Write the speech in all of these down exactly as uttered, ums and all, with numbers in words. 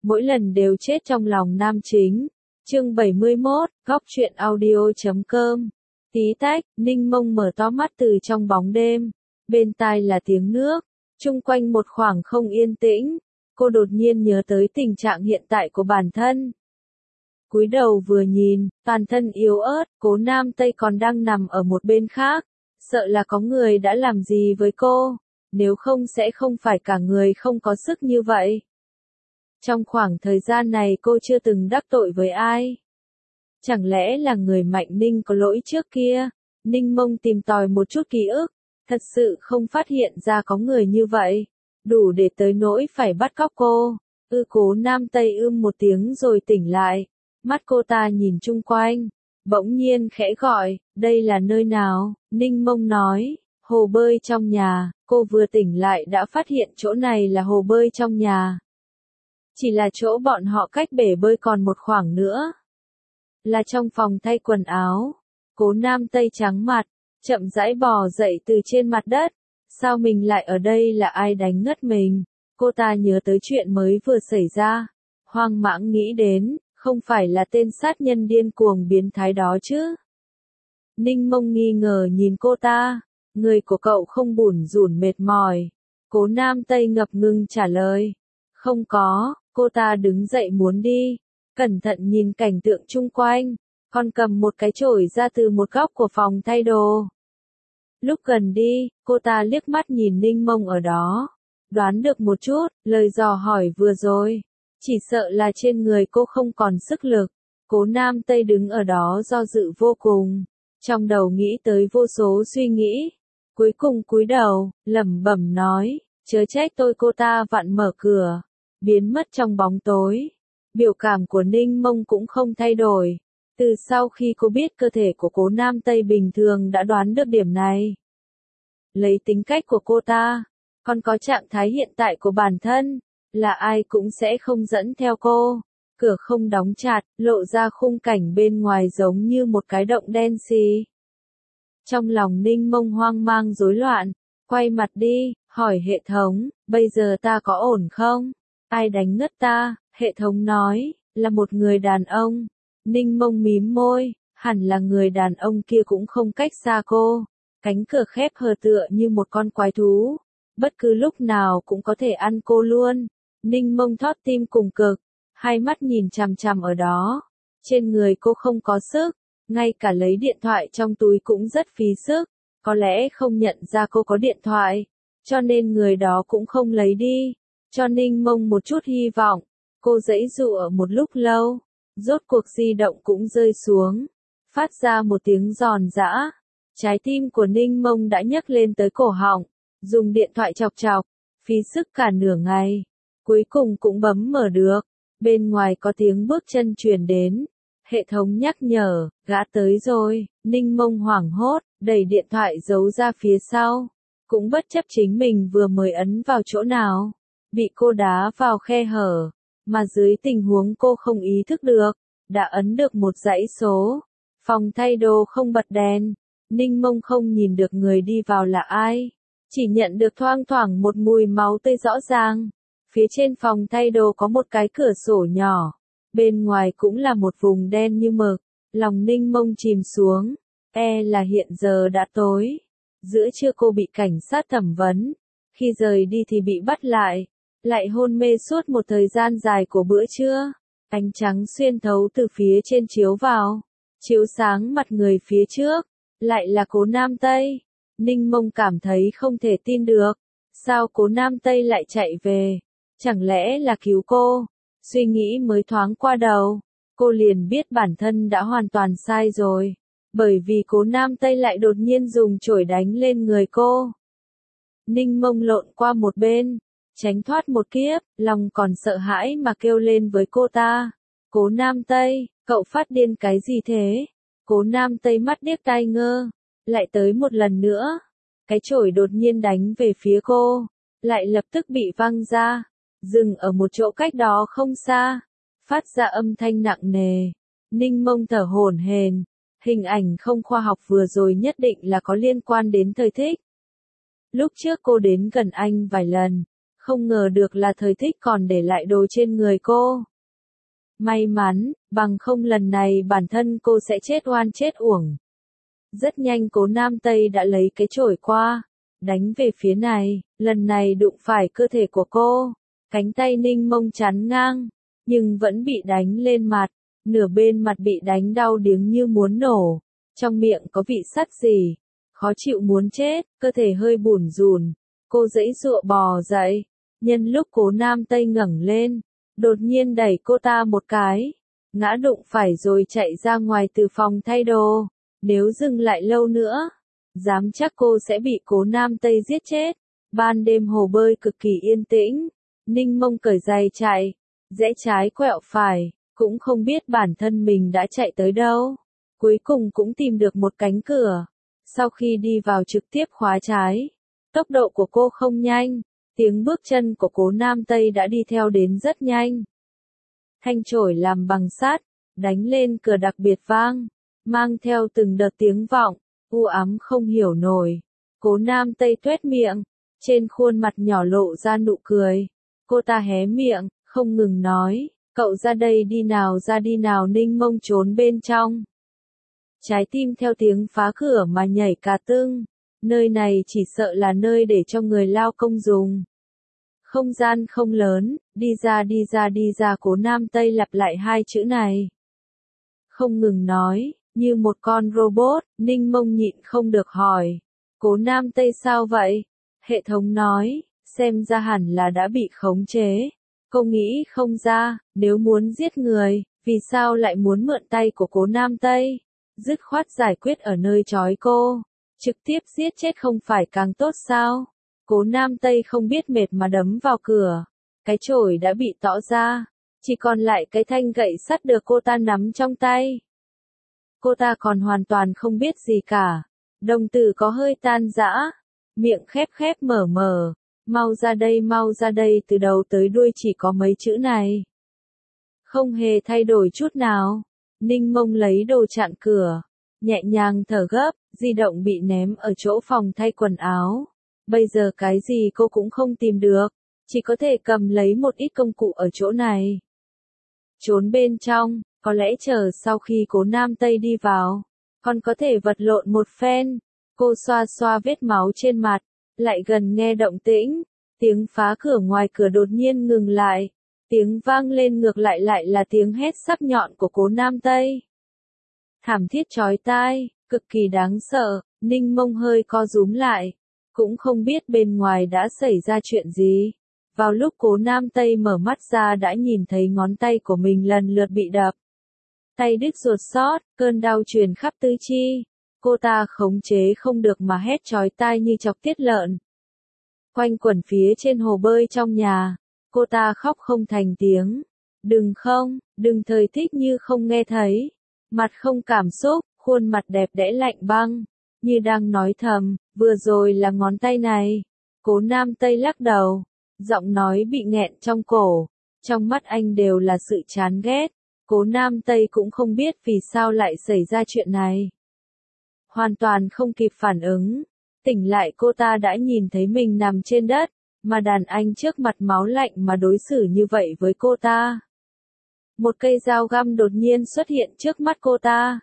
mỗi lần đều chết trong lòng nam chính. Chương bảy mươi mốt, góc truyện audio chấm com. Tí tách, Ninh Mông mở to mắt từ trong bóng đêm. Bên tai là tiếng nước, chung quanh một khoảng không yên tĩnh. Cô đột nhiên nhớ tới tình trạng hiện tại của bản thân. Cúi đầu vừa nhìn, toàn thân yếu ớt, Cố Nam Tây còn đang nằm ở một bên khác. Sợ là có người đã làm gì với cô, nếu không sẽ không phải cả người không có sức như vậy. Trong khoảng thời gian này cô chưa từng đắc tội với ai. Chẳng lẽ là người Mạnh Ninh có lỗi trước kia? Ninh Mông tìm tòi một chút ký ức, thật sự không phát hiện ra có người như vậy, đủ để tới nỗi phải bắt cóc cô. Ư Cố Nam Tây ưm một tiếng rồi tỉnh lại, mắt cô ta nhìn chung quanh, bỗng nhiên khẽ gọi, đây là nơi nào? Ninh Mông nói, hồ bơi trong nhà. Cô vừa tỉnh lại đã phát hiện chỗ này là hồ bơi trong nhà. Chỉ là chỗ bọn họ cách bể bơi còn một khoảng nữa. Là trong phòng thay quần áo. Cố Nam Tây trắng mặt, chậm rãi bò dậy từ trên mặt đất. Sao mình lại ở đây, là ai đánh ngất mình? Cô ta nhớ tới chuyện mới vừa xảy ra. Hoang mãng nghĩ đến, không phải là tên sát nhân điên cuồng biến thái đó chứ? Ninh Mông nghi ngờ nhìn cô ta. Người của cậu không bủn rủn mệt mỏi. Cố Nam Tây ngập ngừng trả lời. Không có. Cô ta đứng dậy muốn đi, cẩn thận nhìn cảnh tượng chung quanh, còn cầm một cái chổi ra từ một góc của phòng thay đồ. Lúc gần đi, cô ta liếc mắt nhìn Ninh Mông ở đó, đoán được một chút, lời dò hỏi vừa rồi, chỉ sợ là trên người cô không còn sức lực. Cố Nam Tây đứng ở đó do dự vô cùng, trong đầu nghĩ tới vô số suy nghĩ, cuối cùng cúi đầu, lẩm bẩm nói, chớ trách tôi. Cô ta vặn mở cửa, biến mất trong bóng tối. Biểu cảm của Ninh Mông cũng không thay đổi. Từ sau khi cô biết cơ thể của Cố Nam Tây bình thường đã đoán được điểm này. Lấy tính cách của cô ta, còn có trạng thái hiện tại của bản thân, là ai cũng sẽ không dẫn theo cô. Cửa không đóng chặt, lộ ra khung cảnh bên ngoài giống như một cái động đen xì. Trong lòng Ninh Mông hoang mang rối loạn, quay mặt đi, hỏi hệ thống, bây giờ ta có ổn không? Ai đánh ngất ta? Hệ thống nói, là một người đàn ông. Ninh Mông mím môi, hẳn là người đàn ông kia cũng không cách xa cô. Cánh cửa khép hờ tựa như một con quái thú, bất cứ lúc nào cũng có thể ăn cô luôn. Ninh Mông thót tim cùng cực, hai mắt nhìn chằm chằm ở đó. Trên người cô không có sức, ngay cả lấy điện thoại trong túi cũng rất phí sức. Có lẽ không nhận ra cô có điện thoại, cho nên người đó cũng không lấy đi. Cho Ninh Mông một chút hy vọng, cô giãy giụa một lúc lâu, rốt cuộc di động cũng rơi xuống, phát ra một tiếng giòn giã. Trái tim của Ninh Mông đã nhấc lên tới cổ họng, dùng điện thoại chọc chọc, phí sức cả nửa ngày, cuối cùng cũng bấm mở được. Bên ngoài có tiếng bước chân truyền đến, hệ thống nhắc nhở, gã tới rồi. Ninh Mông hoảng hốt, đẩy điện thoại giấu ra phía sau, cũng bất chấp chính mình vừa mới ấn vào chỗ nào, bị cô đá vào khe hở, mà dưới tình huống cô không ý thức được, đã ấn được một dãy số. Phòng thay đồ không bật đèn, Ninh Mông không nhìn được người đi vào là ai, chỉ nhận được thoang thoảng một mùi máu tươi rõ ràng. Phía trên phòng thay đồ có một cái cửa sổ nhỏ, bên ngoài cũng là một vùng đen như mực. Lòng Ninh Mông chìm xuống, e là hiện giờ đã tối. Giữa trưa cô bị cảnh sát thẩm vấn, khi rời đi thì bị bắt lại, lại hôn mê suốt một thời gian dài của bữa trưa. Ánh trắng xuyên thấu từ phía trên chiếu vào, chiếu sáng mặt người phía trước, lại là Cố Nam Tây. Ninh Mông cảm thấy không thể tin được, sao Cố Nam Tây lại chạy về, chẳng lẽ là cứu cô? Suy nghĩ mới thoáng qua đầu, cô liền biết bản thân đã hoàn toàn sai rồi, bởi vì Cố Nam Tây lại đột nhiên dùng chổi đánh lên người cô. Ninh Mông lộn qua một bên, tránh thoát một kiếp, lòng còn sợ hãi mà kêu lên với cô ta. Cố Nam Tây, cậu phát điên cái gì thế? Cố Nam Tây mắt điếc tai ngơ, lại tới một lần nữa. Cái chổi đột nhiên đánh về phía cô, lại lập tức bị văng ra, dừng ở một chỗ cách đó không xa, phát ra âm thanh nặng nề. Ninh Mông thở hổn hển, hình ảnh không khoa học vừa rồi nhất định là có liên quan đến thời thích. Lúc trước cô đến gần anh vài lần, Không ngờ được là thời thích còn để lại đồ trên người cô. May mắn, bằng không lần này bản thân cô sẽ chết oan chết uổng. Rất nhanh Cố Nam Tây đã lấy cái chổi qua, đánh về phía này, lần này đụng phải cơ thể của cô. Cánh tay Ninh Mông chắn ngang, nhưng vẫn bị đánh lên mặt, nửa bên mặt bị đánh đau điếng như muốn nổ, trong miệng có vị sắt gì, khó chịu muốn chết, cơ thể hơi bủn rủn, cô giãy giụa bò dậy, nhân lúc Cố Nam Tây ngẩng lên, đột nhiên đẩy cô ta một cái, ngã đụng phải rồi chạy ra ngoài từ phòng thay đồ, nếu dừng lại lâu nữa, dám chắc cô sẽ bị Cố Nam Tây giết chết. Ban đêm hồ bơi cực kỳ yên tĩnh, Ninh Mông cởi giày chạy, rẽ trái quẹo phải, cũng không biết bản thân mình đã chạy tới đâu. Cuối cùng cũng tìm được một cánh cửa. Sau khi đi vào trực tiếp khóa trái, tốc độ của cô không nhanh, tiếng bước chân của Cố Nam Tây đã đi theo đến rất nhanh. Thanh chổi làm bằng sắt, đánh lên cửa đặc biệt vang, mang theo từng đợt tiếng vọng, u ám không hiểu nổi. Cố Nam Tây tuét miệng, trên khuôn mặt nhỏ lộ ra nụ cười. Cô ta hé miệng, không ngừng nói, cậu ra đây đi nào ra đi nào. Ninh Mông trốn bên trong. Trái tim theo tiếng phá cửa mà nhảy cả tưng, nơi này chỉ sợ là nơi để cho người lao công dùng. Không gian không lớn, đi ra đi ra đi ra. Cố Nam Tây lặp lại hai chữ này. Không ngừng nói, như một con robot. Ninh Mông nhịn không được hỏi, Cố Nam Tây sao vậy? Hệ thống nói, xem ra hẳn là đã bị khống chế. Cô nghĩ không ra, nếu muốn giết người, vì sao lại muốn mượn tay của Cố Nam Tây? Dứt khoát giải quyết ở nơi trói cô, trực tiếp giết chết không phải càng tốt sao? Cố Nam Tây không biết mệt mà đấm vào cửa, cái chổi đã bị tõ ra, chỉ còn lại cái thanh gậy sắt được cô ta nắm trong tay. Cô ta còn hoàn toàn không biết gì cả, đồng tử có hơi tan rã, miệng khép khép mở mở, mau ra đây mau ra đây, từ đầu tới đuôi chỉ có mấy chữ này. Không hề thay đổi chút nào. Ninh Mông lấy đồ chặn cửa, nhẹ nhàng thở gấp, di động bị ném ở chỗ phòng thay quần áo. Bây giờ cái gì cô cũng không tìm được, chỉ có thể cầm lấy một ít công cụ ở chỗ này. Trốn bên trong, có lẽ chờ sau khi Cố Nam Tây đi vào, còn có thể vật lộn một phen. Cô xoa xoa vết máu trên mặt, lại gần nghe động tĩnh, tiếng phá cửa ngoài cửa đột nhiên ngừng lại. Tiếng vang lên ngược lại lại là tiếng hét sắc nhọn của Cố Nam Tây. Thảm thiết chói tai, cực kỳ đáng sợ. Ninh Mông hơi co rúm lại, cũng không biết bên ngoài đã xảy ra chuyện gì. Vào lúc Cố Nam Tây mở mắt ra đã nhìn thấy ngón tay của mình lần lượt bị đập. Tay đứt ruột xót, cơn đau truyền khắp tứ chi. Cô ta khống chế không được mà hét chói tai như chọc tiết lợn. Quanh quẩn phía trên hồ bơi trong nhà, cô ta khóc không thành tiếng. Đừng không, đừng thời thích như không nghe thấy. Mặt không cảm xúc, khuôn mặt đẹp đẽ lạnh băng, như đang nói thầm, vừa rồi là ngón tay này. Cố Nam Tây lắc đầu, giọng nói bị nghẹn trong cổ, trong mắt anh đều là sự chán ghét. Cố Nam Tây cũng không biết vì sao lại xảy ra chuyện này. Hoàn toàn không kịp phản ứng, tỉnh lại cô ta đã nhìn thấy mình nằm trên đất, mà đàn anh trước mặt máu lạnh mà đối xử như vậy với cô ta. Một cây dao găm đột nhiên xuất hiện trước mắt cô ta.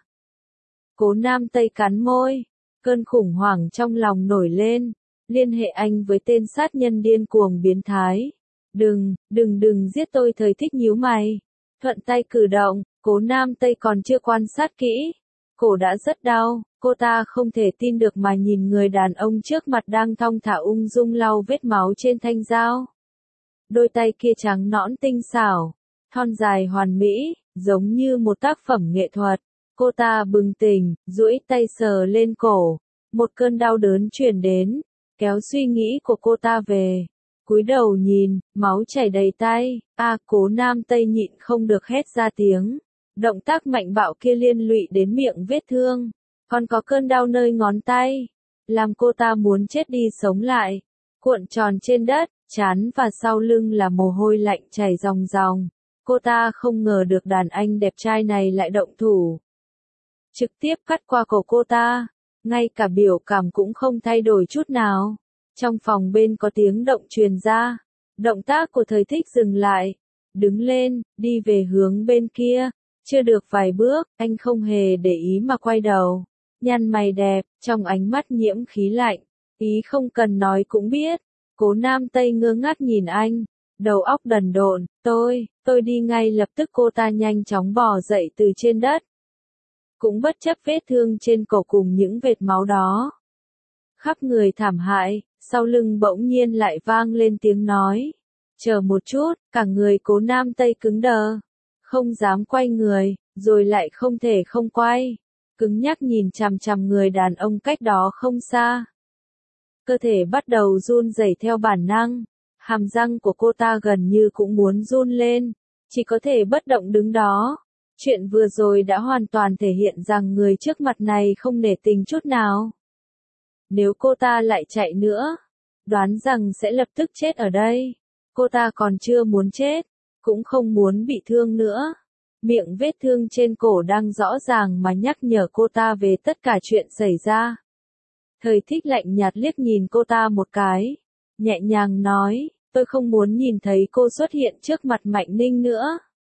Cố Nam Tây cắn môi, cơn khủng hoảng trong lòng nổi lên, liên hệ anh với tên sát nhân điên cuồng biến thái. Đừng, đừng đừng giết tôi. Thời thích nhíu mày, thuận tay cử động. Cố Nam Tây còn chưa quan sát kỹ, cổ đã rất đau, cô ta không thể tin được mà nhìn người đàn ông trước mặt đang thong thả ung dung lau vết máu trên thanh dao. Đôi tay kia trắng nõn tinh xảo, thon dài hoàn mỹ, giống như một tác phẩm nghệ thuật. Cô ta bừng tỉnh, duỗi tay sờ lên cổ, một cơn đau đớn truyền đến, kéo suy nghĩ của cô ta về. Cúi đầu nhìn, máu chảy đầy tay, a à, Cố Nam Tây nhịn không được hét ra tiếng. Động tác mạnh bạo kia liên lụy đến miệng vết thương, còn có cơn đau nơi ngón tay, làm cô ta muốn chết đi sống lại. Cuộn tròn trên đất, trán và sau lưng là mồ hôi lạnh chảy ròng ròng. Cô ta không ngờ được đàn anh đẹp trai này lại động thủ. Trực tiếp cắt qua cổ cô ta, ngay cả biểu cảm cũng không thay đổi chút nào. Trong phòng bên có tiếng động truyền ra, Động tác của Thời Thích dừng lại, đứng lên, đi về hướng bên kia, chưa được vài bước, anh không hề để ý mà quay đầu, nhăn mày đẹp, trong ánh mắt nhiễm khí lạnh, ý không cần nói cũng biết. Cố Nam Tây ngơ ngác nhìn anh, đầu óc đần độn, tôi, tôi đi ngay lập tức. Cô ta nhanh chóng bò dậy từ trên đất, cũng bất chấp vết thương trên cổ cùng những vệt máu đó. Khắp người thảm hại, sau lưng bỗng nhiên lại vang lên tiếng nói. Chờ một chút, cả người Cố Nam Tây cứng đờ, không dám quay người, rồi lại không thể không quay, cứng nhắc nhìn chằm chằm người đàn ông cách đó không xa. Cơ thể bắt đầu run rẩy theo bản năng, hàm răng của cô ta gần như cũng muốn run lên, chỉ có thể bất động đứng đó. Chuyện vừa rồi đã hoàn toàn thể hiện rằng người trước mặt này không nể tình chút nào. Nếu cô ta lại chạy nữa, đoán rằng sẽ lập tức chết ở đây. Cô ta còn chưa muốn chết, cũng không muốn bị thương nữa. Miệng vết thương trên cổ đang rõ ràng mà nhắc nhở cô ta về tất cả chuyện xảy ra. Thời Thích lạnh nhạt liếc nhìn cô ta một cái, nhẹ nhàng nói, tôi không muốn nhìn thấy cô xuất hiện trước mặt Mạnh Ninh nữa.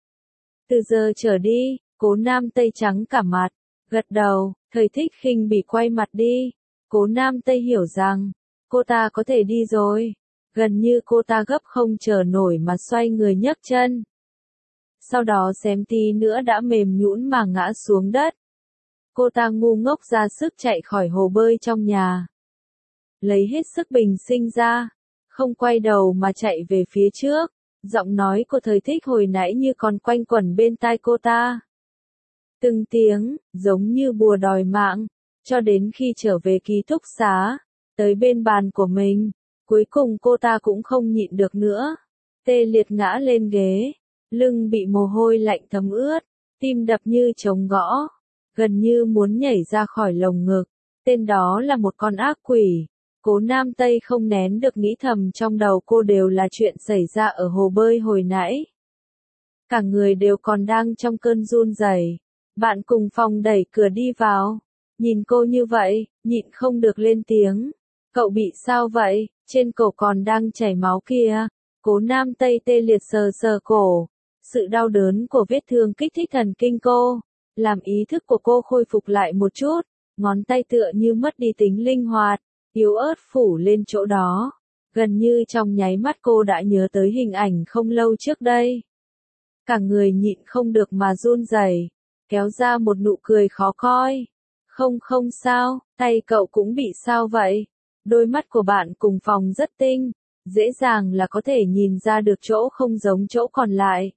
Từ giờ trở đi, Cố Nam Tây trắng cả mặt, gật đầu. Thời Thích khinh bỉ quay mặt đi. Cố Nam Tây hiểu rằng, cô ta có thể đi rồi. Gần như cô ta gấp không chờ nổi mà xoay người nhấc chân. Sau đó xém tí nữa đã mềm nhũn mà ngã xuống đất. Cô ta ngu ngốc ra sức chạy khỏi hồ bơi trong nhà. Lấy hết sức bình sinh ra, không quay đầu mà chạy về phía trước. Giọng nói của Thời Thích hồi nãy như còn quanh quẩn bên tai cô ta. Từng tiếng, giống như bùa đòi mạng, cho đến khi trở về ký túc xá, tới bên bàn của mình, cuối cùng cô ta cũng không nhịn được nữa. Tê liệt ngã lên ghế, lưng bị mồ hôi lạnh thấm ướt, tim đập như trống gõ, gần như muốn nhảy ra khỏi lồng ngực. Tên đó là một con ác quỷ. Cố Nam Tây không nén được nghĩ thầm trong đầu cô đều là chuyện xảy ra ở hồ bơi hồi nãy. Cả người đều còn đang trong cơn run rẩy. Bạn cùng phòng đẩy cửa đi vào, nhìn cô như vậy, nhịn không được lên tiếng. Cậu bị sao vậy? Trên cổ còn đang chảy máu kìa. Cố Nam Tây tê liệt sờ sờ cổ. Sự đau đớn của vết thương kích thích thần kinh cô, làm ý thức của cô khôi phục lại một chút, ngón tay tựa như mất đi tính linh hoạt, yếu ớt phủ lên chỗ đó. Gần như trong nháy mắt cô đã nhớ tới hình ảnh không lâu trước đây. Cả người nhịn không được mà run rẩy, kéo ra một nụ cười khó coi. Không không sao, tay cậu cũng bị sao vậy? Đôi mắt của bạn cùng phòng rất tinh, dễ dàng là có thể nhìn ra được chỗ không giống chỗ còn lại.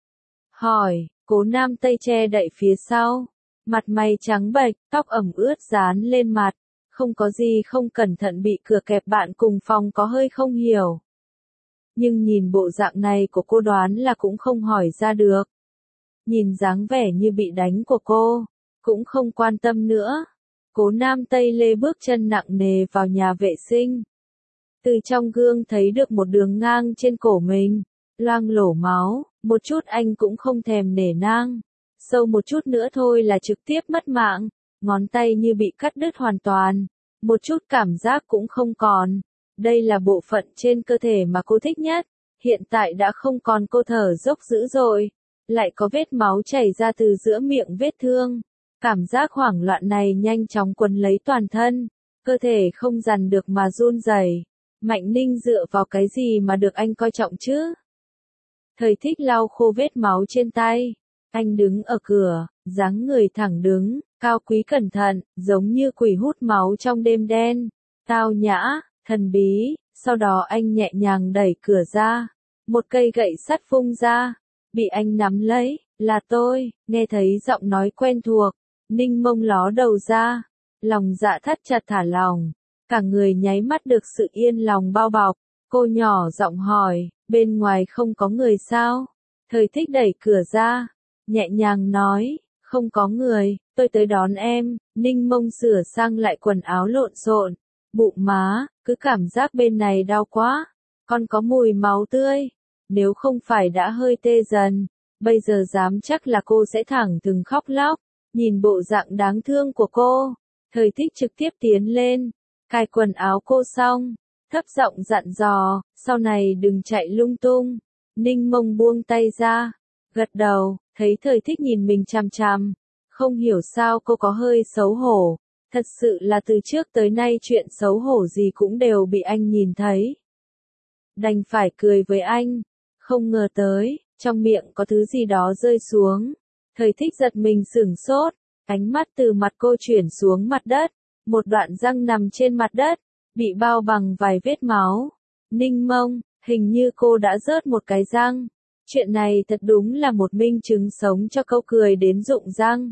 Hỏi, Cố Nam Tây che đậy phía sau, mặt mày trắng bệch, tóc ẩm ướt dán lên mặt, không có gì không cẩn thận bị cửa kẹp. Bạn cùng phòng có hơi không hiểu. Nhưng nhìn bộ dạng này của cô đoán là cũng không hỏi ra được. Nhìn dáng vẻ như bị đánh của cô, cũng không quan tâm nữa. Cố Nam Tây lê bước chân nặng nề vào nhà vệ sinh. Từ trong gương thấy được một đường ngang trên cổ mình, loang lổ máu, một chút anh cũng không thèm nể nang. Sâu một chút nữa thôi là trực tiếp mất mạng, ngón tay như bị cắt đứt hoàn toàn, một chút cảm giác cũng không còn. Đây là bộ phận trên cơ thể mà cô thích nhất, hiện tại đã không còn. Cô thở dốc dữ dội, lại có vết máu chảy ra từ giữa miệng vết thương. Cảm giác hoảng loạn này nhanh chóng quấn lấy toàn thân, cơ thể không dằn được mà run rẩy. Mạnh Ninh dựa vào cái gì mà được anh coi trọng chứ? Thời Thích lau khô vết máu trên tay. Anh đứng ở cửa, dáng người thẳng đứng, cao quý cẩn thận, giống như quỷ hút máu trong đêm đen. Tao nhã, thần bí. Sau đó anh nhẹ nhàng đẩy cửa ra. Một cây gậy sắt vung ra, bị anh nắm lấy. Là tôi. Nghe thấy giọng nói quen thuộc, Ninh Mông ló đầu ra, lòng dạ thắt chặt thả lòng, cả người nháy mắt được sự yên lòng bao bọc. Cô nhỏ giọng hỏi, bên ngoài không có người sao? Thời Thích đẩy cửa ra, nhẹ nhàng nói, không có người, tôi tới đón em. Ninh Mông sửa sang lại quần áo lộn xộn, bụng má, cứ cảm giác bên này đau quá, còn có mùi máu tươi. Nếu không phải đã hơi tê dần, bây giờ dám chắc là cô sẽ thẳng thừng khóc lóc. Nhìn bộ dạng đáng thương của cô, Thời Thích trực tiếp tiến lên, cài quần áo cô xong, thấp giọng dặn dò, sau này đừng chạy lung tung. Ninh Mông buông tay ra, gật đầu, thấy Thời Thích nhìn mình chằm chằm. Không hiểu sao cô có hơi xấu hổ. Thật sự là từ trước tới nay chuyện xấu hổ gì cũng đều bị anh nhìn thấy. Đành phải cười với anh. Không ngờ tới, trong miệng có thứ gì đó rơi xuống. Thời Thích giật mình sửng sốt. Ánh mắt từ mặt cô chuyển xuống mặt đất. Một đoạn răng nằm trên mặt đất, bị bao bằng vài vết máu. Ninh Mông, hình như cô đã rớt một cái răng. Chuyện này thật đúng là một minh chứng sống cho câu cười đến rụng răng.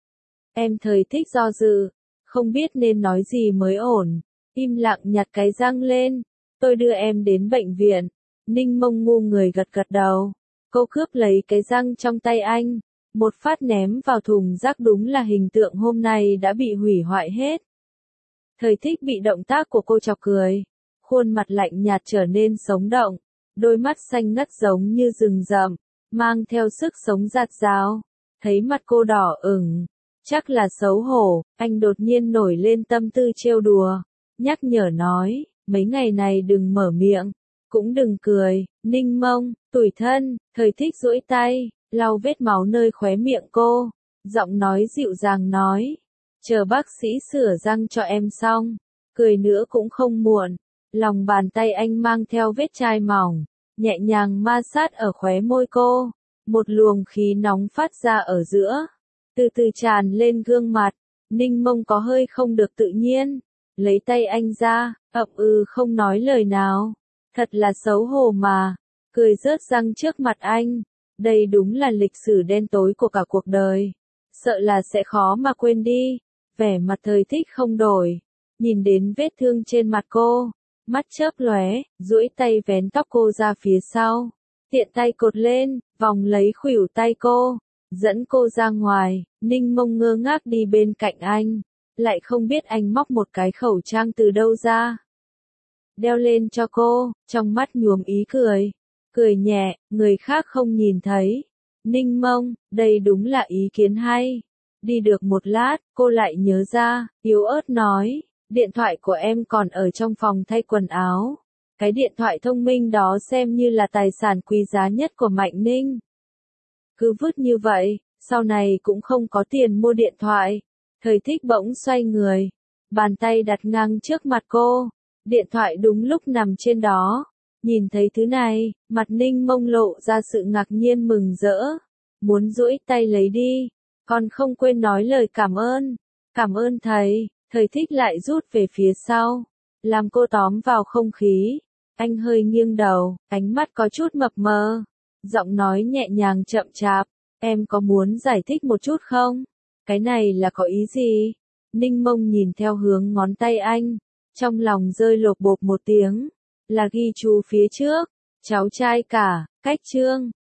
Em Thời Thích do dự, không biết nên nói gì mới ổn. Im lặng nhặt cái răng lên. Tôi đưa em đến bệnh viện. Ninh Mông ngu người gật gật đầu. Cô cướp lấy cái răng trong tay anh. Một phát ném vào thùng rác, đúng là hình tượng hôm nay đã bị hủy hoại hết. Thời Thích bị động tác của cô chọc cười. Khuôn mặt lạnh nhạt trở nên sống động. Đôi mắt xanh ngắt giống như rừng rậm, mang theo sức sống rạt rào. Thấy mặt cô đỏ ửng, chắc là xấu hổ, anh đột nhiên nổi lên tâm tư trêu đùa. Nhắc nhở nói, mấy ngày này đừng mở miệng, cũng đừng cười. Ninh Mông, tủi thân, Thời Thích duỗi tay, lau vết máu nơi khóe miệng cô. Giọng nói dịu dàng nói, chờ bác sĩ sửa răng cho em xong, cười nữa cũng không muộn. Lòng bàn tay anh mang theo vết chai mỏng, nhẹ nhàng ma sát ở khóe môi cô. Một luồng khí nóng phát ra ở giữa, từ từ tràn lên gương mặt. Ninh Mông có hơi không được tự nhiên, lấy tay anh ra, ậm ừ không nói lời nào. Thật là xấu hổ mà, cười rớt răng trước mặt anh. Đây đúng là lịch sử đen tối của cả cuộc đời. Sợ là sẽ khó mà quên đi. Vẻ mặt Thời Thích không đổi, nhìn đến vết thương trên mặt cô, mắt chớp lóe, duỗi tay vén tóc cô ra phía sau, tiện tay cột lên, vòng lấy khuỷu tay cô, dẫn cô ra ngoài. Ninh Mông ngơ ngác đi bên cạnh anh, lại không biết anh móc một cái khẩu trang từ đâu ra, đeo lên cho cô, trong mắt nhuốm ý cười, cười nhẹ, người khác không nhìn thấy. Ninh Mông, đây đúng là ý kiến hay. Đi được một lát, cô lại nhớ ra, yếu ớt nói, điện thoại của em còn ở trong phòng thay quần áo. Cái điện thoại thông minh đó xem như là tài sản quý giá nhất của Mạnh Ninh. Cứ vứt như vậy, sau này cũng không có tiền mua điện thoại. Thời Thích bỗng xoay người, bàn tay đặt ngang trước mặt cô. Điện thoại đúng lúc nằm trên đó. Nhìn thấy thứ này, mặt Ninh Mông lộ ra sự ngạc nhiên mừng rỡ. Muốn duỗi tay lấy đi, còn không quên nói lời cảm ơn. Cảm ơn thầy. Thời Thích lại rút về phía sau, làm cô tóm vào không khí. Anh hơi nghiêng đầu, ánh mắt có chút mập mờ. Giọng nói nhẹ nhàng chậm chạp, em có muốn giải thích một chút không? Cái này là có ý gì? Ninh Mông nhìn theo hướng ngón tay anh, trong lòng rơi lột bột một tiếng, là ghi chú phía trước, cháu trai cả, cách chương.